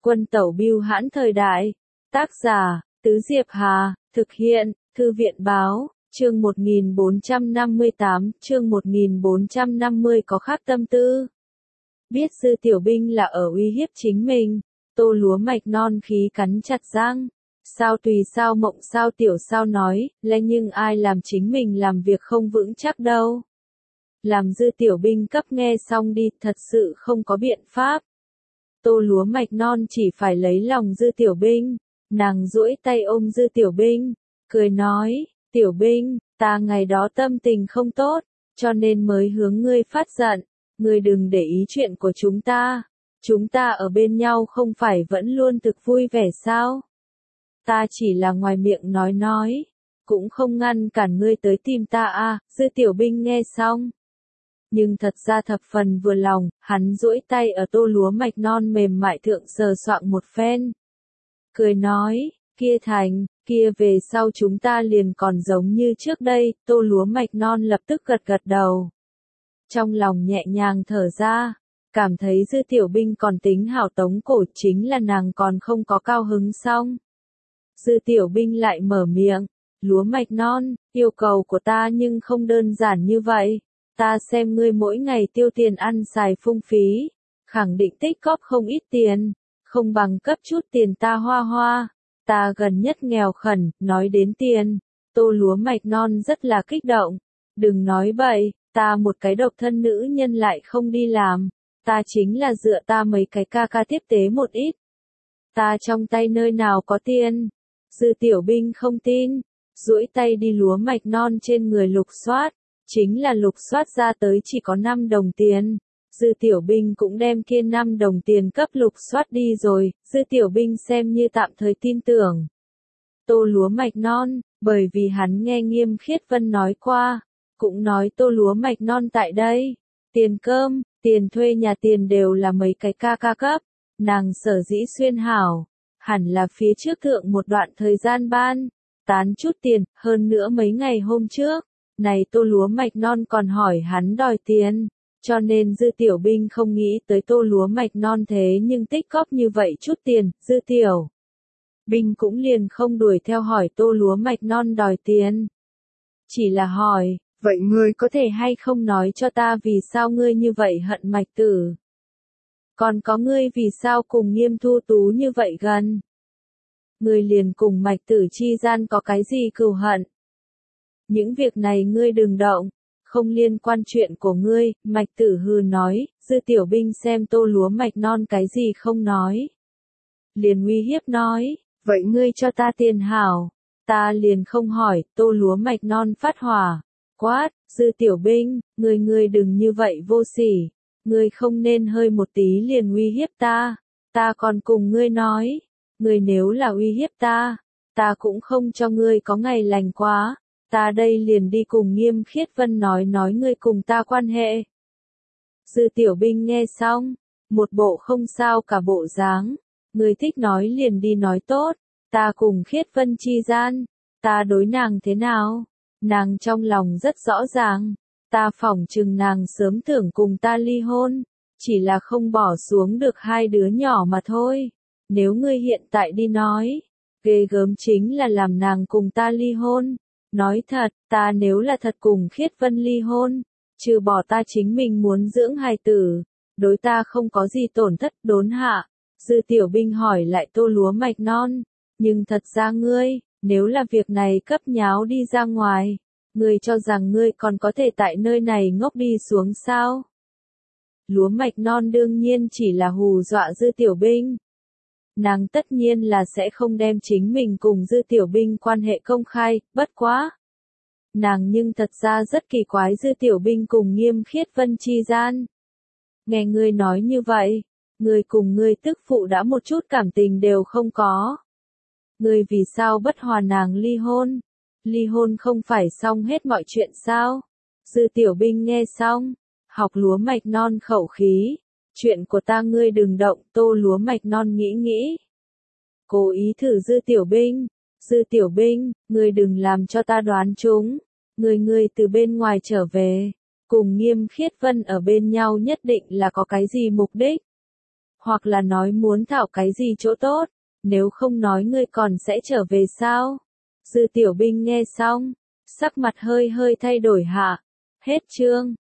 Quân tẩu bưu hãn thời đại. Tác giả, Tứ Diệp Hà, thực hiện, Thư viện báo, chương 1458, chương 1450 có khác tâm tư. Biết Dư Tiểu Binh là ở uy hiếp chính mình, Tô Lúa Mạch non khí cắn chặt răng. Sao tùy sao mộng sao tiểu sao nói, lẽ nhưng ai làm chính mình làm việc không vững chắc đâu. Làm Dư Tiểu Binh cấp nghe xong đi, thật sự không có biện pháp. Tô Lúa Mạch non chỉ phải lấy lòng Dư Tiểu Binh, nàng duỗi tay ôm Dư Tiểu Binh, cười nói, Tiểu Binh, ta ngày đó tâm tình không tốt, cho nên mới hướng ngươi phát giận, ngươi đừng để ý chuyện của chúng ta ở bên nhau không phải vẫn luôn thực vui vẻ sao? Ta chỉ là ngoài miệng nói, cũng không ngăn cản ngươi tới tìm ta à, Dư Tiểu Binh nghe xong. Nhưng thật ra thập phần vừa lòng, hắn duỗi tay ở Tô Lúa Mạch non mềm mại thượng sờ soạng một phen. Cười nói, kia thành, kia về sau chúng ta liền còn giống như trước đây, Tô Lúa Mạch non lập tức gật gật đầu. Trong lòng nhẹ nhàng thở ra, cảm thấy Dư Tiểu Binh còn tính hảo tống cổ, chính là nàng còn không có cao hứng xong. Dư Tiểu Binh lại mở miệng, Lúa Mạch non, yêu cầu của ta nhưng không đơn giản như vậy. Ta xem ngươi mỗi ngày tiêu tiền ăn xài phung phí, khẳng định tích góp không ít tiền, không bằng cấp chút tiền ta hoa hoa. Ta gần nhất nghèo khẩn, nói đến tiền, Tô Lúa Mạch non rất là kích động. Đừng nói bậy, ta một cái độc thân nữ nhân lại không đi làm, ta chính là dựa ta mấy cái ca ca tiếp tế một ít. Ta trong tay nơi nào có tiền? Dư Tiểu Binh không tin, duỗi tay đi Lúa Mạch non trên người lục soát. Chính là lục soát ra tới chỉ có 5 đồng tiền. Dư Tiểu Binh cũng đem kia 5 đồng tiền cấp lục soát đi rồi, Dư Tiểu Binh xem như tạm thời tin tưởng. Tô Lúa Mạch non, bởi vì hắn nghe Nghiêm Khiết Vân nói qua, cũng nói Tô Lúa Mạch non tại đây, tiền cơm, tiền thuê nhà tiền đều là mấy cái ca ca cấp, nàng sở dĩ xuyên hảo, hẳn là phía trước thượng một đoạn thời gian ban, tán chút tiền, hơn nữa mấy ngày hôm trước. Này Tô Lúa Mạch non còn hỏi hắn đòi tiền, cho nên Dư Tiểu Binh không nghĩ tới Tô Lúa Mạch non thế nhưng tích góp như vậy chút tiền, Dư Tiểu Binh cũng liền không đuổi theo hỏi Tô Lúa Mạch non đòi tiền. Chỉ là hỏi, vậy ngươi có thể hay không nói cho ta vì sao ngươi như vậy hận Mạch Tử? Còn có ngươi vì sao cùng Nghiêm Thu Tú như vậy gần? Ngươi liền cùng Mạch Tử chi gian có cái gì cừu hận? Những việc này ngươi đừng động, không liên quan chuyện của ngươi, Mạch Tử hừ nói, Dư Tiểu Binh xem Tô Lúa Mạch non cái gì không nói. Liền uy hiếp nói, vậy ngươi cho ta tiền hảo, ta liền không hỏi, Tô Lúa Mạch non phát hỏa, quát, Dư Tiểu Binh, ngươi đừng như vậy vô sỉ, ngươi không nên hơi một tí liền uy hiếp ta còn cùng ngươi nói, ngươi nếu là uy hiếp ta cũng không cho ngươi có ngày lành quá. Ta đây liền đi cùng Nghiêm Khiết Vân nói ngươi cùng ta quan hệ. Dư Tiểu Binh nghe xong, một bộ không sao cả bộ dáng, người thích nói liền đi nói tốt, ta cùng Khiết Vân chi gian, ta đối nàng thế nào, nàng trong lòng rất rõ ràng, ta phỏng chừng nàng sớm tưởng cùng ta ly hôn, chỉ là không bỏ xuống được hai đứa nhỏ mà thôi, nếu ngươi hiện tại đi nói, ghê gớm chính là làm nàng cùng ta ly hôn. Nói thật, ta nếu là thật cùng Khiết Vân ly hôn, trừ bỏ ta chính mình muốn dưỡng hài tử, đối ta không có gì tổn thất đốn hạ. Dư Tiểu Binh hỏi lại Tô Lúa Mạch non, nhưng thật ra ngươi, nếu là việc này cấp nháo đi ra ngoài, ngươi cho rằng ngươi còn có thể tại nơi này ngốc đi xuống sao? Lúa Mạch non đương nhiên chỉ là hù dọa Dư Tiểu Binh. Nàng tất nhiên là sẽ không đem chính mình cùng Dư Tiểu Binh quan hệ công khai, bất quá. Nàng nhưng thật ra rất kỳ quái Dư Tiểu Binh cùng Nghiêm Khiết Vân chi gian. Nghe ngươi nói như vậy, ngươi cùng ngươi tức phụ đã một chút cảm tình đều không có. Ngươi vì sao bất hòa nàng ly hôn? Ly hôn không phải xong hết mọi chuyện sao? Dư Tiểu Binh nghe xong, học Lúa Mạch non khẩu khí. Chuyện của ta ngươi đừng động, Tô Lúa Mạch non nghĩ. Cố ý thử Dư Tiểu Binh. Dư Tiểu Binh, ngươi đừng làm cho ta đoán chúng. Ngươi từ bên ngoài trở về, cùng Nghiêm Khiết Vân ở bên nhau nhất định là có cái gì mục đích. Hoặc là nói muốn thảo cái gì chỗ tốt, nếu không nói ngươi còn sẽ trở về sao? Dư Tiểu Binh nghe xong, sắc mặt hơi hơi thay đổi hạ. Hết chương.